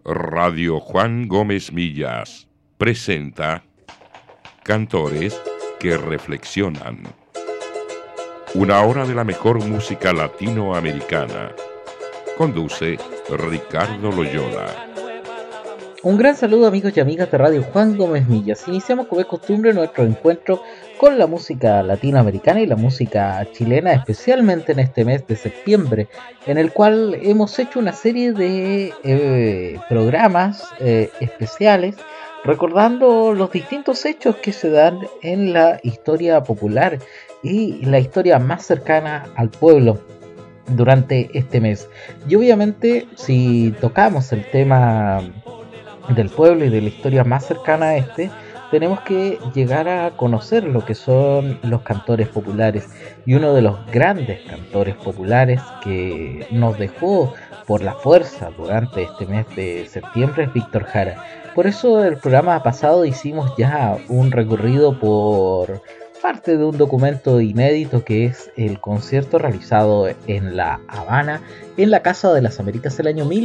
Radio Juan Gómez Millas presenta Cantores que reflexionan. Una hora de la mejor música latinoamericana. Conduce Ricardo Loyola. Un gran saludo, amigos y amigas de Radio Juan Gómez Millas. Iniciamos como es costumbre nuestro encuentro con la música latinoamericana y la música chilena, especialmente en este mes de septiembre, en el cual hemos hecho una serie de programas especiales recordando los distintos hechos que se dan en la historia popular y la historia más cercana al pueblo durante este mes. Y obviamente, si tocamos el tema del pueblo y de la historia más cercana a este, tenemos que llegar a conocer lo que son los cantores populares. Y uno de los grandes cantores populares que nos dejó por la fuerza durante este mes de septiembre es Víctor Jara. Por eso el programa pasado hicimos ya un recorrido por parte de un documento inédito que es el concierto realizado en La Habana, en la Casa de las Américas el año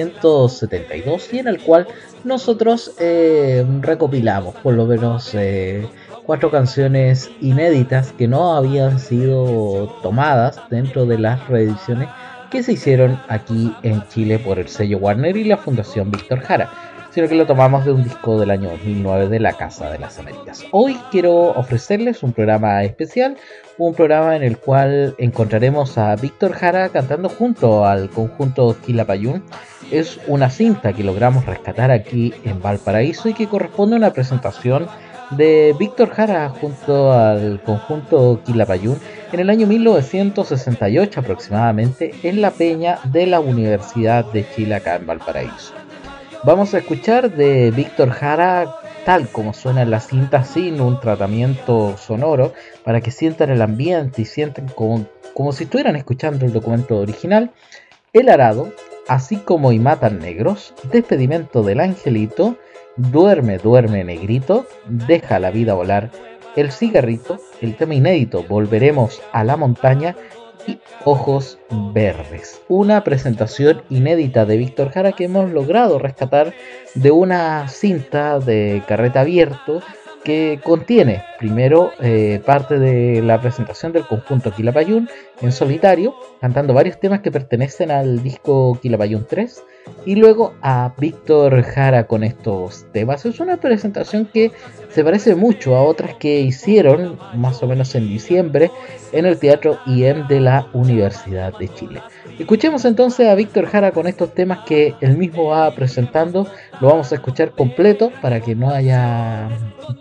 1972, y en el cual nosotros recopilamos por lo menos 4 canciones inéditas que no habían sido tomadas dentro de las reediciones que se hicieron aquí en Chile por el sello Warner y la Fundación Víctor Jara, sino que lo tomamos de un disco del año 2009 de la Casa de las Américas. Hoy quiero ofrecerles un programa especial, un programa en el cual encontraremos a Víctor Jara cantando junto al conjunto Quilapayún. Es una cinta que logramos rescatar aquí en Valparaíso y que corresponde a una presentación de Víctor Jara junto al conjunto Quilapayún en el año 1968 aproximadamente, en la Peña de la Universidad de Chile acá en Valparaíso. Vamos a escuchar de Víctor Jara tal como suena en la cinta, sin un tratamiento sonoro, para que sientan el ambiente y sientan como si estuvieran escuchando el documento original. El arado, así como y matan negros, despedimento del angelito, duerme, duerme negrito, deja la vida volar, el cigarrito, el tema inédito, volveremos a la montaña, y ojos verdes. Una presentación inédita de Víctor Jara que hemos logrado rescatar de una cinta de carrete abierto que contiene primero parte de la presentación del conjunto Quilapayún en solitario, cantando varios temas que pertenecen al disco Quilapayún 3, y luego a Víctor Jara con estos temas. Es una presentación que se parece mucho a otras que hicieron más o menos en diciembre en el Teatro IEM de la Universidad de Chile. Escuchemos entonces a Víctor Jara con estos temas que él mismo va presentando. Lo vamos a escuchar completo para que no haya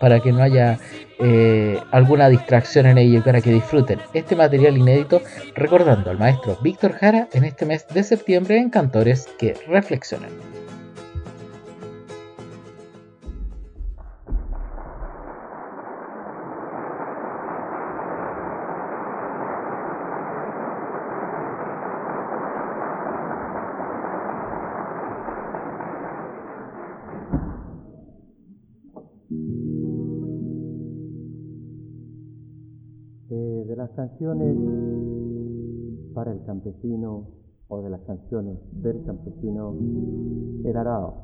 alguna distracción en ello y para que disfruten este material inédito, recordando al maestro Víctor Jara en este mes de septiembre en Cantores que Reflexionan. De las canciones para el campesino o de las canciones del campesino, el arado.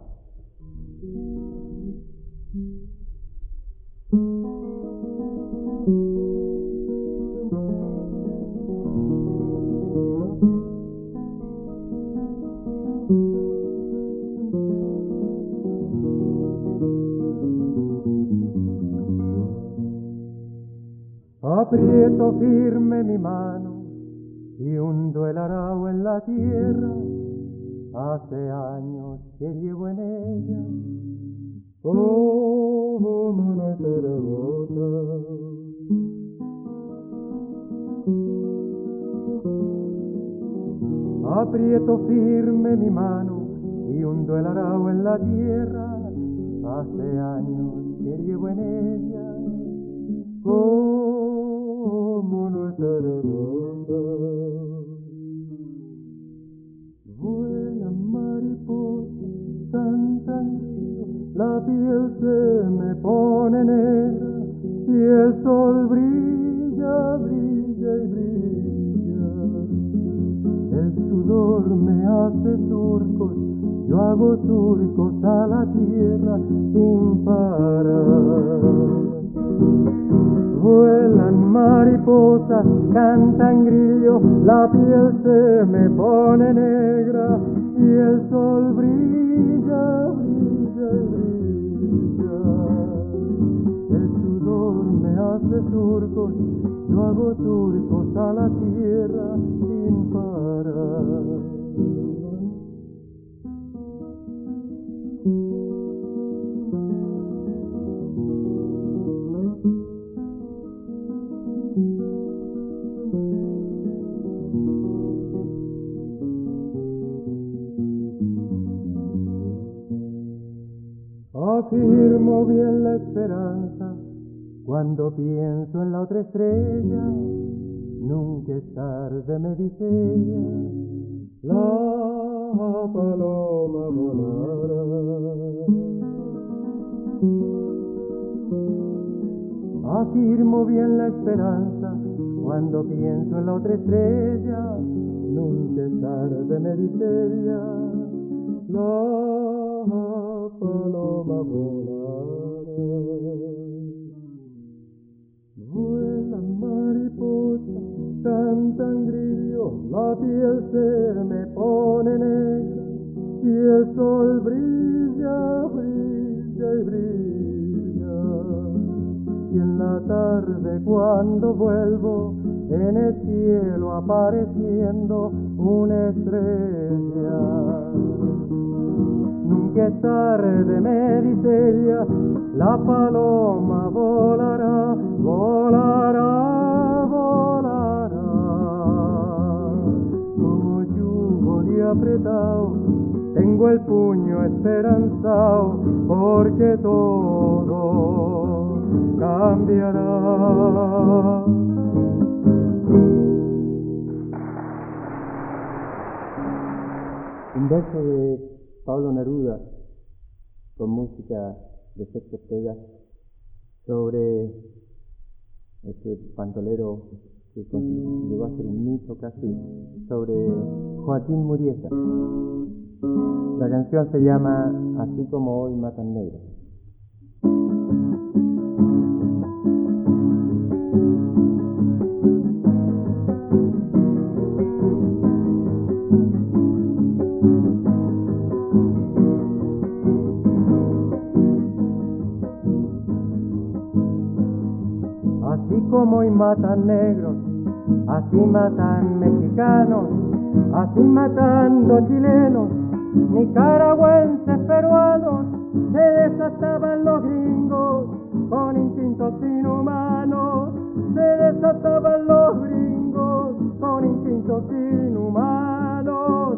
Aprieto firme mi mano y hundo el arao en la tierra. Hace años que llevo en ella como una terabota. Aprieto firme mi mano y hundo el arao en la tierra. Hace años que llevo en ella como nuestra ronda. Vuela mariposa, tan tranquilo, la piel se me pone negra y el sol brilla, brilla y brilla. El sudor me hace surcos yo hago surcos a la tierra sin parar. Vuelan mariposas, cantan grillos, la piel se me pone negra y el sol brilla, brilla y brilla. El sudor me hace surcos, yo hago surcos a la tierra sin parar. Afirmo bien la esperanza cuando pienso en la otra estrella. Nunca es tarde, me dice ella, la paloma volará. Afirmo bien la esperanza cuando pienso en la otra estrella. Nunca es tarde, me dice ella, la paloma volará. Vuelan mariposas, cantan grillos, la piel se me pone negra y el sol brilla, brilla y brilla. Y en la tarde cuando vuelvo, en el cielo apareciendo una estrella. Nunca es tarde, me dice ella, la paloma volará, volará, volará. Como yugo de apretado, tengo el puño esperanzado, porque todo cambiará. Un verso de Pablo Neruda con música de Sergio Ortega sobre este bandolero que llegó a ser un mito casi, sobre Joaquín Murieta. La canción se llama Así como hoy matan negros. Así como hoy matan negros, así matan mexicanos, así matando chilenos, nicaragüenses, peruanos, se desataban los gringos con instintos inhumanos, se desataban los gringos con instintos inhumanos.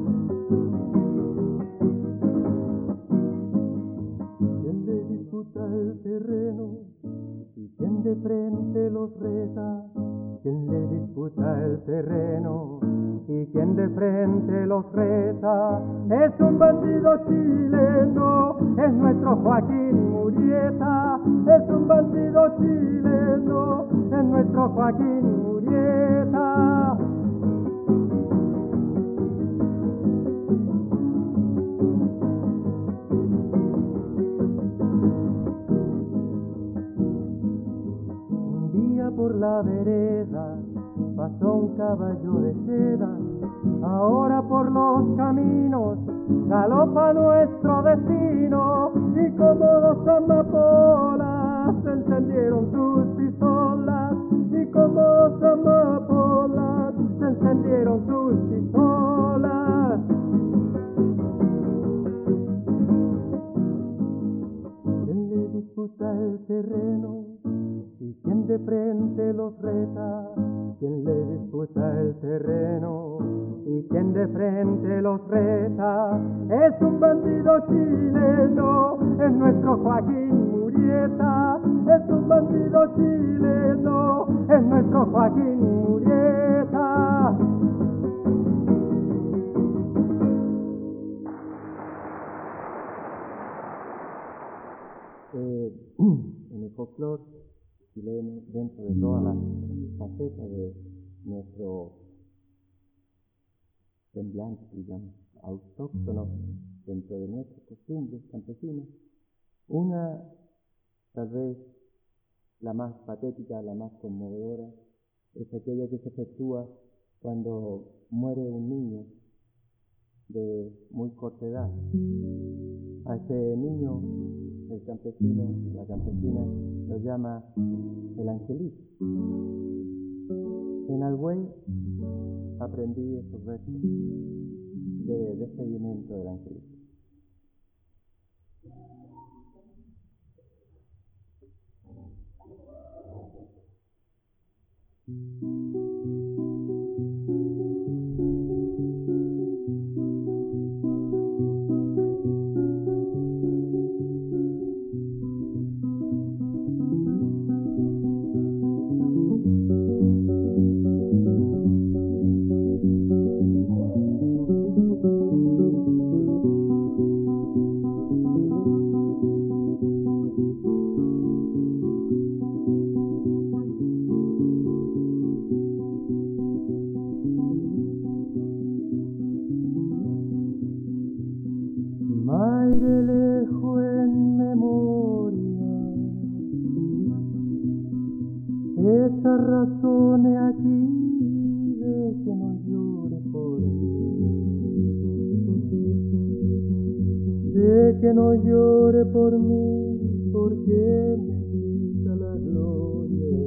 ¿Quién le disputa el terreno? ¿Quién de frente los reta? ¿Quién le disputa el terreno? ¿Y quién de frente los reta? Es un bandido chileno, es nuestro Joaquín Murieta. Es un bandido chileno, es nuestro Joaquín Murieta. Por la vereda pasó un caballo de seda, ahora por los caminos galopa nuestro destino, y como dos amapolas se encendieron sus pistolas, y como dos amapolas se encendieron sus pistolas. ¿Quién le disputa el terreno? ¿Y quién de frente los reta? ¿Quién le disputa el terreno? ¿Y quién de frente los reta? Es un bandido chileno, es nuestro Joaquín Murieta. Es un bandido chileno, es nuestro Joaquín Murieta. En el folclore chileno, dentro de todas las facetas de nuestro semblante, digamos, autóctono, dentro de nuestras costumbres campesinas. Una, tal vez la más patética, la más conmovedora, es aquella que se efectúa cuando muere un niño de muy corta edad. A ese niño, el campesino, la campesina, lo llama el angelito. En Albuey aprendí estos versos de despedimento del angelito. Aire lejos en memoria, esta razón es aquí de que no llore por mí, de que no llore por mí, porque me quita la gloria.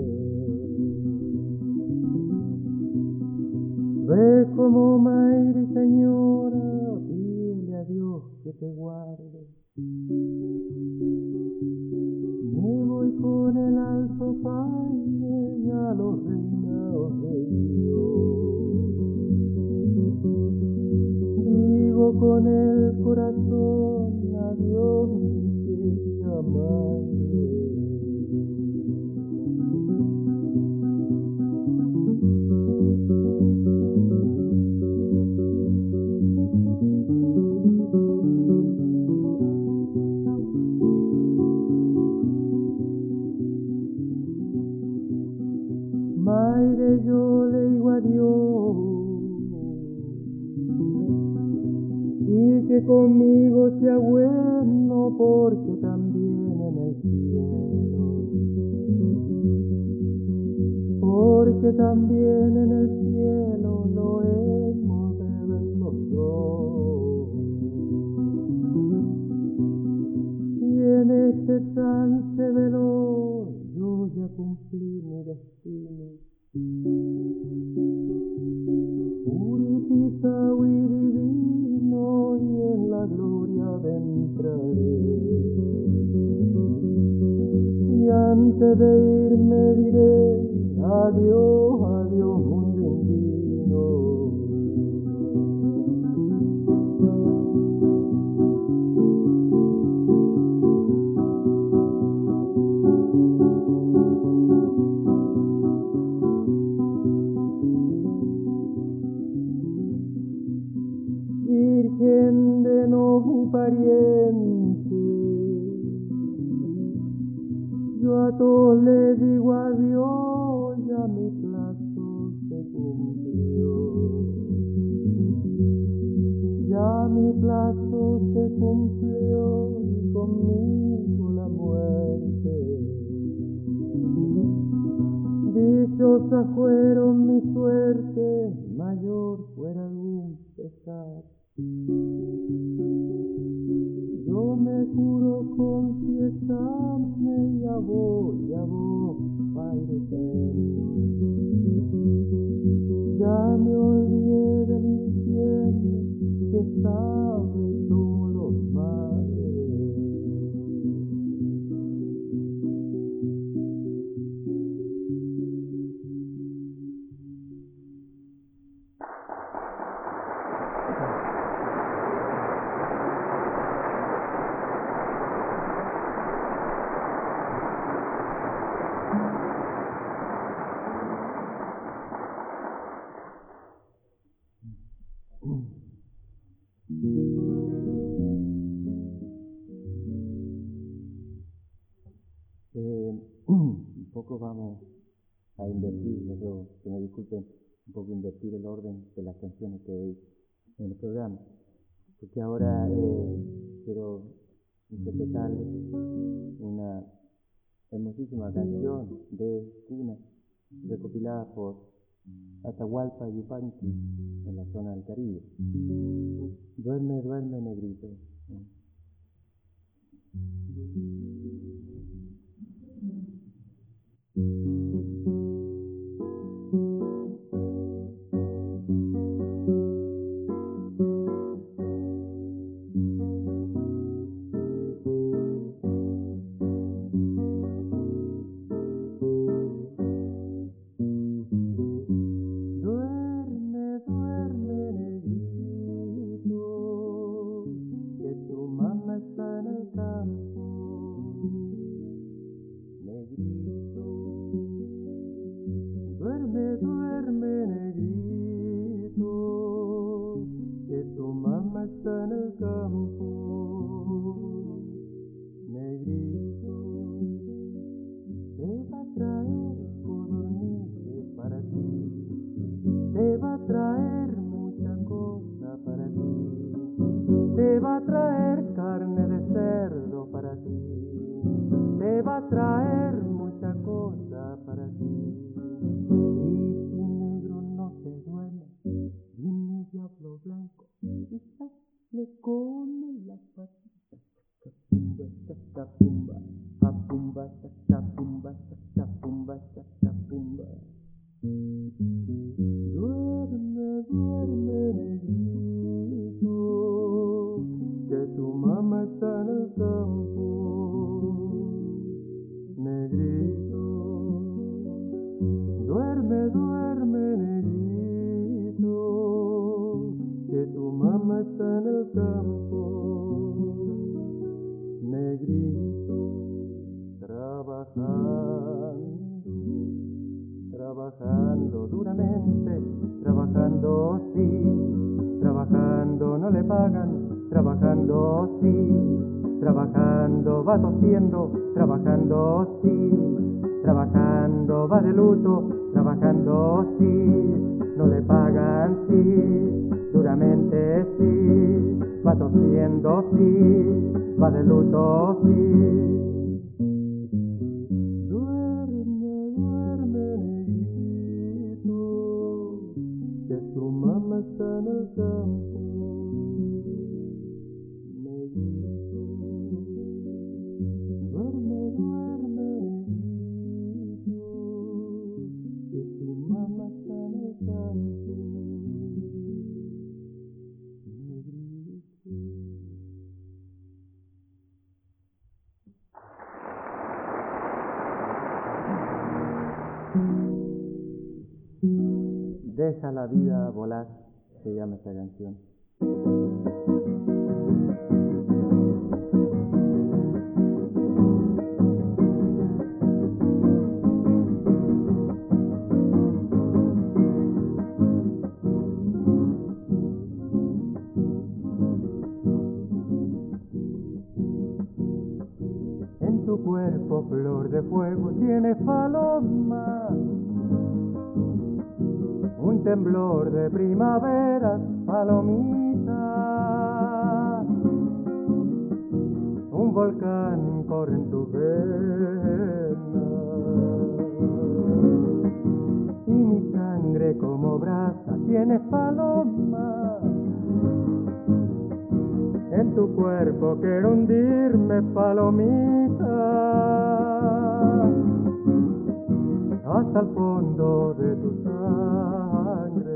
Ve como Mayri señora, pídele a Dios que te guarde. Me voy con el alto paine y a los reinados de Dios. Digo con el corazón a Dios mi querida madre. Mayre, yo le digo a Dios y que conmigo sea bueno, porque también en el cielo, porque también en el cielo lo hemos de ver los dos. Y en este trance veloz yo ya cumplí mi destino. Purificado y divino, y en la gloria entraré. Y antes de irme diré adiós, adiós mundo indino. Virgen de no pariente, yo a todos les digo adiós, ya mi plazo se cumplió. Ya mi plazo se cumplió y conmigo la muerte. Dichosas fueron mi suerte, mayor fuera algún pesar. Yo me juro confesarme y a vos, Padre eterno. Ya me olvidé del infierno que sabe todos los males. Un poco vamos a invertir, yo creo que me disculpen, un poco invertir el orden de las canciones que hay en el programa. porque ahora quiero interpretarles una hermosísima canción de cuna recopilada por Atahualpa Yupanqui en la zona del Caribe. Duerme, duerme, negrito. Trabajando duramente, trabajando sí, trabajando no le pagan, trabajando sí, trabajando va tosiendo, trabajando sí, trabajando va de luto, trabajando sí, no le pagan sí, duramente sí, va tosiendo sí, va de luto sí. Está en el campo, negrito, duerme, duerme, negrito, que tu mamá está en el campo, negrito. Deja la vida volar, se llama esta canción. En tu cuerpo, flor de fuego, tienes paloma, un temblor de primavera, palomita, un volcán corre en tu vena, y mi sangre como brasa tiene paloma, en tu cuerpo quiero hundirme, palomita, hasta el fondo de tu sangre.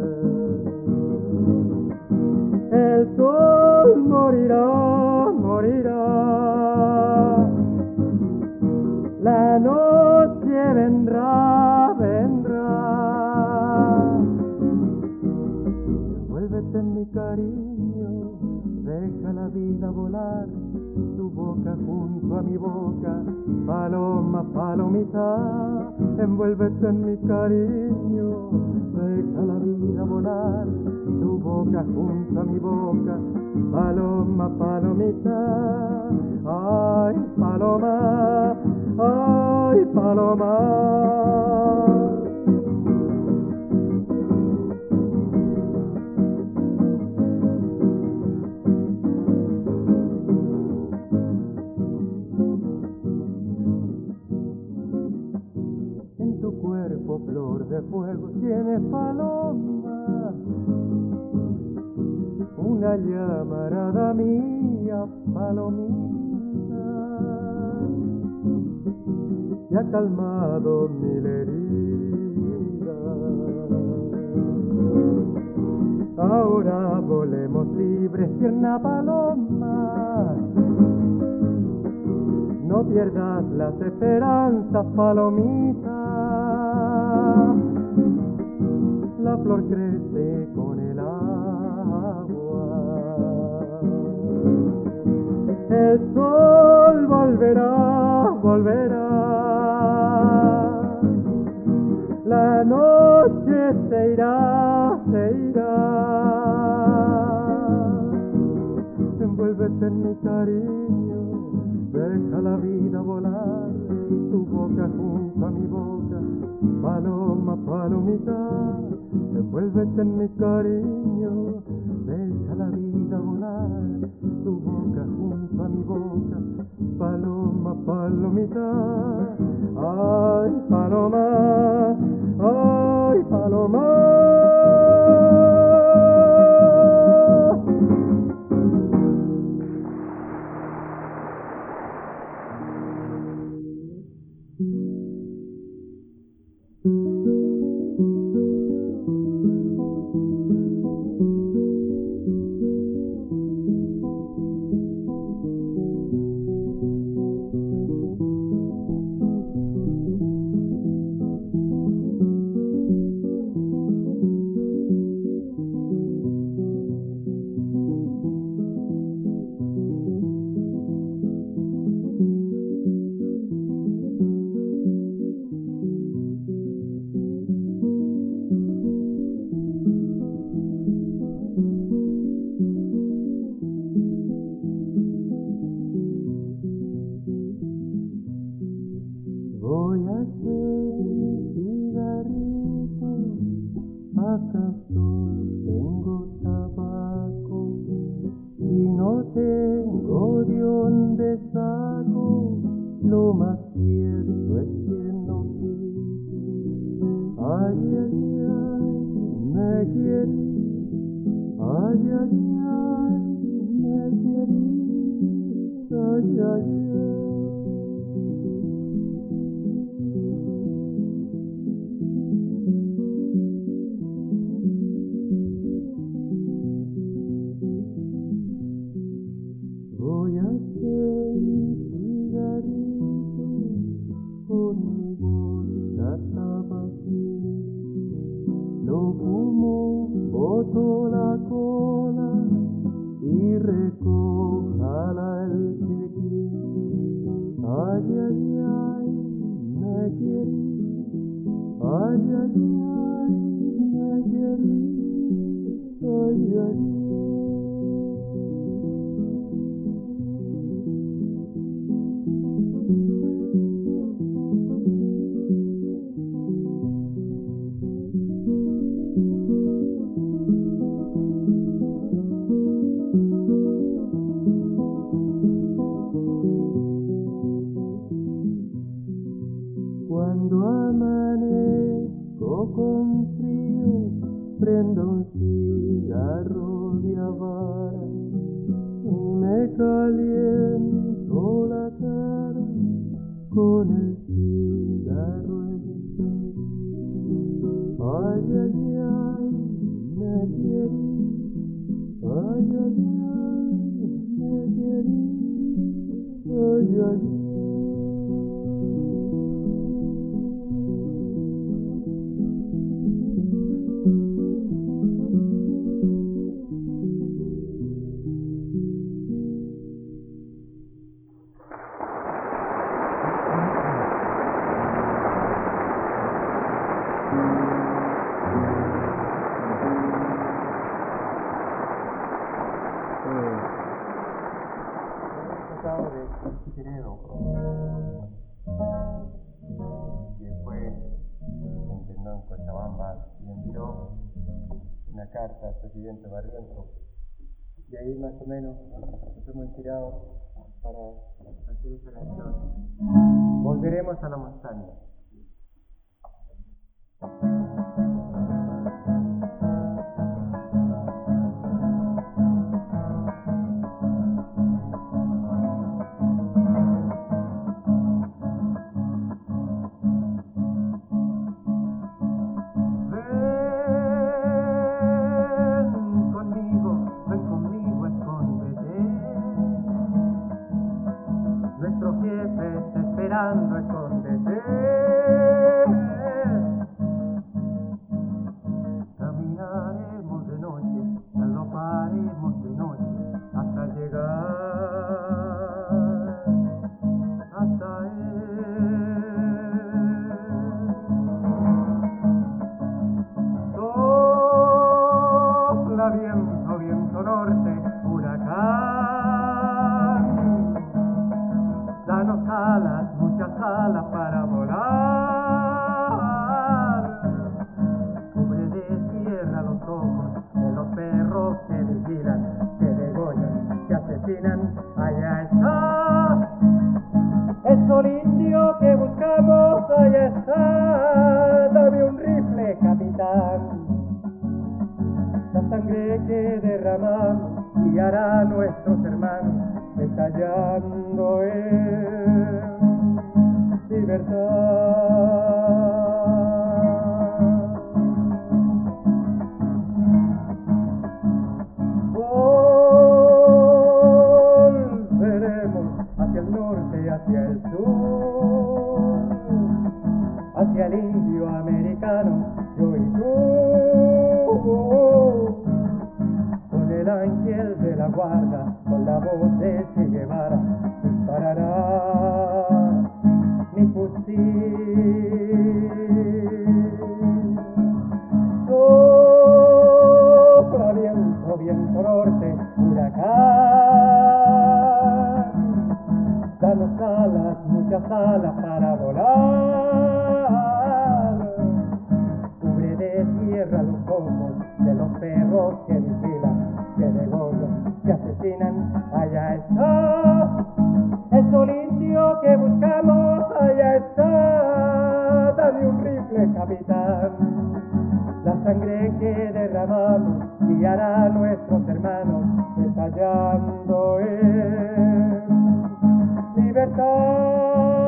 El sol morirá, morirá, la noche vendrá, vendrá. Envuélvete en mi cariño, deja la vida volar, tu boca junto a mi boca, paloma, palomita, envuélvete en mi cariño, deja la vida volar, tu boca junto a mi boca, paloma, palomita, ay, paloma, ay, paloma. de fuego tiene paloma, una llamarada mía, palomita, que ha calmado mil heridas. Ahora volemos libres, tierna paloma, no pierdas las esperanzas, palomita. La flor crece con el agua. El sol volverá, volverá. La noche se irá, se irá. Envuélvete en mi cariño, deja la vida volar, tu boca junto a mi boca, paloma, palomita. Envuélvete en mi cariño, deja la vida volar, tu boca junto a mi boca, paloma, palomita. Ay, paloma, ay, paloma. Cuando amanezco con frío, prendo un cigarro de Habana y me caliento la cara con el cigarro encendido. Ay, ay, ay, me querí, ay, ay, ay, me querí, ay, ay, ay. Que fue intendente en Cochabamba y envió una carta al presidente Barrientos. Y ahí más o menos nos hemos inspirado para hacer esta canción. Volveremos a la montaña. esperando escóndete. Caminaremos de noche, galoparemos de noche, hasta llegar hasta él. Sopla viento, viento norte, huracán, danos alas, muchas alas para volar. Cubre de tierra los ojos de los perros que vigilan, que degollan, que asesinan. Allá está el sol indio que buscamos, allá está. Dame un rifle, capitán. La sangre que derramamos guiará a nuestros hermanos, estallando en libertad. Volveremos hacia el norte y hacia el sur, hacia el indio americano, yo y tú. Con el ángel de la guarda, con la voz de Che Guevara, disparará mi fusil. Sopla viento, viento norte, huracán, danos alas, muchas alas para volar. Cubre de tierra los ojos de los perros que vigilan, que degollan, que asesinan. Allá está el sol indio que buscamos, allá está. Dame un rifle, capitán. La sangre que derramamos guiará a nuestros hermanos, estallando en libertad.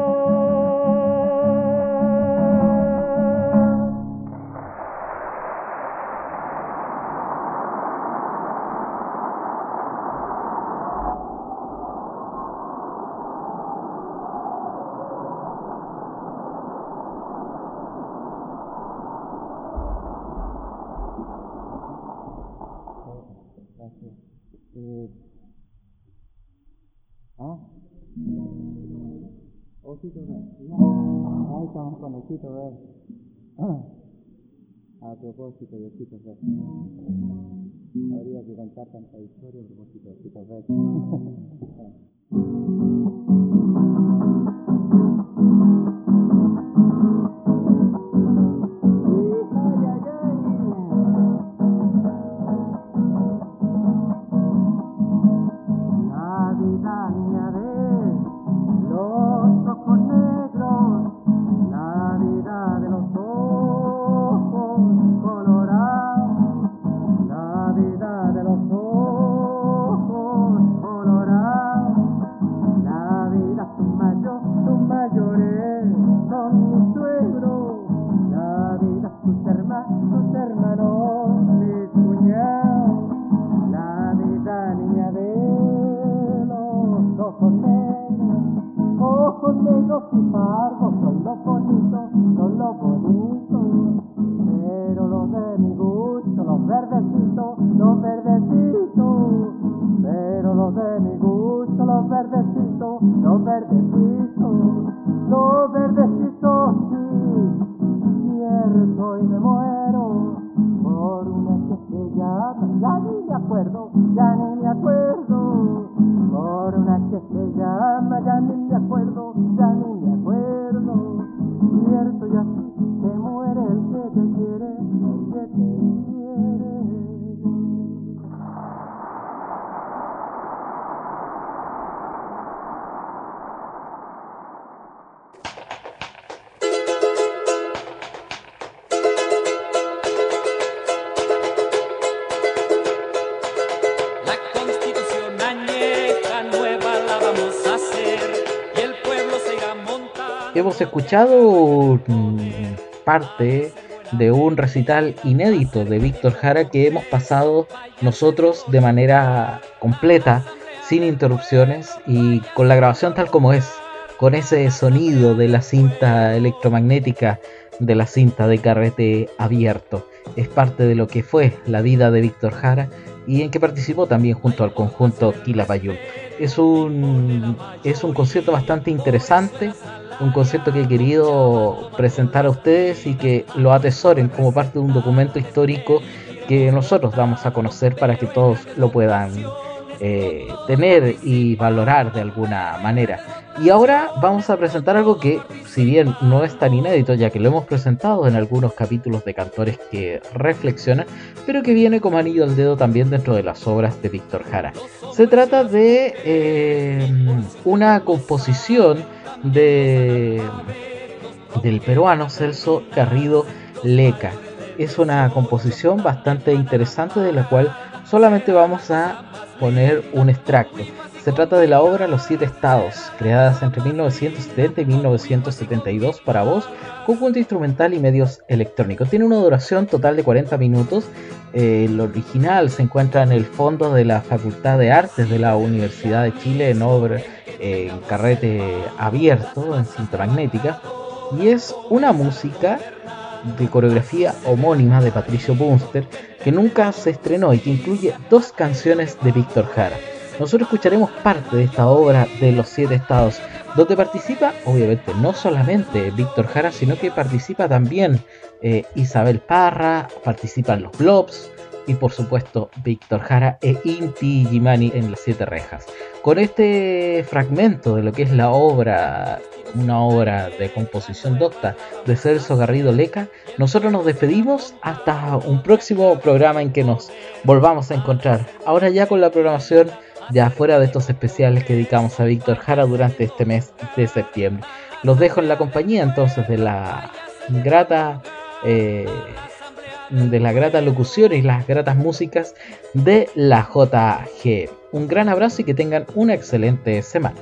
Osito Red, ya. Ahí estamos con Osito Red. A propósito de Osito Red, habría que contar tanta historia a propósito de Osito Red. Navidad, niña de los ojos negros, Navidad de los ojos colorados, Navidad de los ojos colorados, Navidad tus mayores son mis suegros, Navidad tus hermanos, mis cuñados, Navidad niña de los ojos negros y pardos, son los bonitos, pero los de mi gusto, los verdecitos, pero los de mi gusto, los verdecitos, sí, cierto, y me muero por una que se llama, ya ni me acuerdo, por una que se llama, ya ni me acuerdo, cierto, y así se muere el que te quiere, Hemos escuchado parte de un recital inédito de Víctor Jara que hemos pasado nosotros de manera completa, sin interrupciones y con la grabación tal como es. con ese sonido de la cinta electromagnética, de la cinta de carrete abierto. Es parte de lo que fue la vida de Víctor Jara y en que participó también junto al conjunto Quilapayún. Es un concierto bastante interesante, un concierto que he querido presentar a ustedes y que lo atesoren como parte de un documento histórico que nosotros damos a conocer para que todos lo puedan tener y valorar de alguna manera. Y ahora vamos a presentar algo que, si bien no es tan inédito, ya que lo hemos presentado en algunos capítulos de Cantores que Reflexionan, pero que viene como anillo al dedo también dentro de las obras de Víctor Jara. Se trata de una composición del peruano Celso Garrido Leca. Es una composición bastante interesante de la cual solamente vamos a poner un extracto. Se trata de la obra Los Siete Estados, creadas entre 1970 y 1972 para voz, conjunto instrumental y medios electrónicos. Tiene una duración total de 40 minutos. El original se encuentra en el fondo de la Facultad de Artes de la Universidad de Chile en carrete abierto, en cinta magnética, y es una música de coreografía homónima de Patricio Bunster que nunca se estrenó y que incluye 2 canciones de Víctor Jara. Nosotros escucharemos parte de esta obra de Los Siete Estados, donde participa obviamente no solamente Víctor Jara, sino que participa también Isabel Parra, participan los Blobs y por supuesto Víctor Jara e Inti Illimani en Las Siete Rejas. Con este fragmento de lo que es la obra, una obra de composición docta de Celso Garrido Leca, nosotros nos despedimos hasta un próximo programa en que nos volvamos a encontrar. Ahora ya con la programación ya fuera de estos especiales que dedicamos a Víctor Jara durante este mes de septiembre. Los dejo en la compañía entonces de la grata locución y las gratas músicas de la JG. Un gran abrazo y que tengan una excelente semana.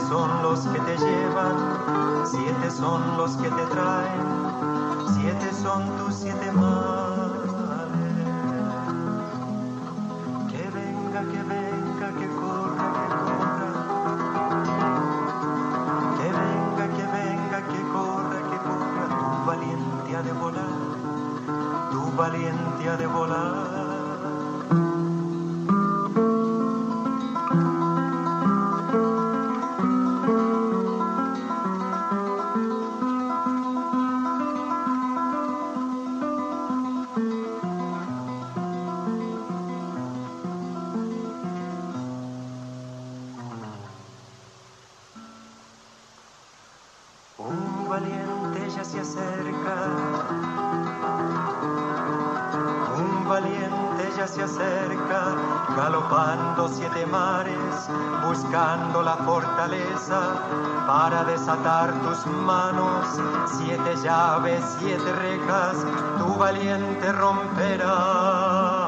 son los que te llevan, 7 son los que te traen, 7 son son tus 7 males. Que venga, que corra, que corra. Que venga, que corra, tu valiente ha de volar, tu valiente ha de volar. Un valiente ya se acerca, un valiente ya se acerca, galopando 7 mares, buscando la fortaleza para desatar tus manos. 7 llaves, 7 rejas, tu valiente romperá.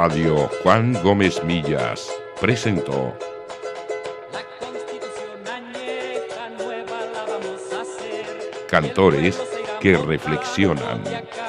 Radio Juan Gómez Millas presentó Cantores que reflexionan.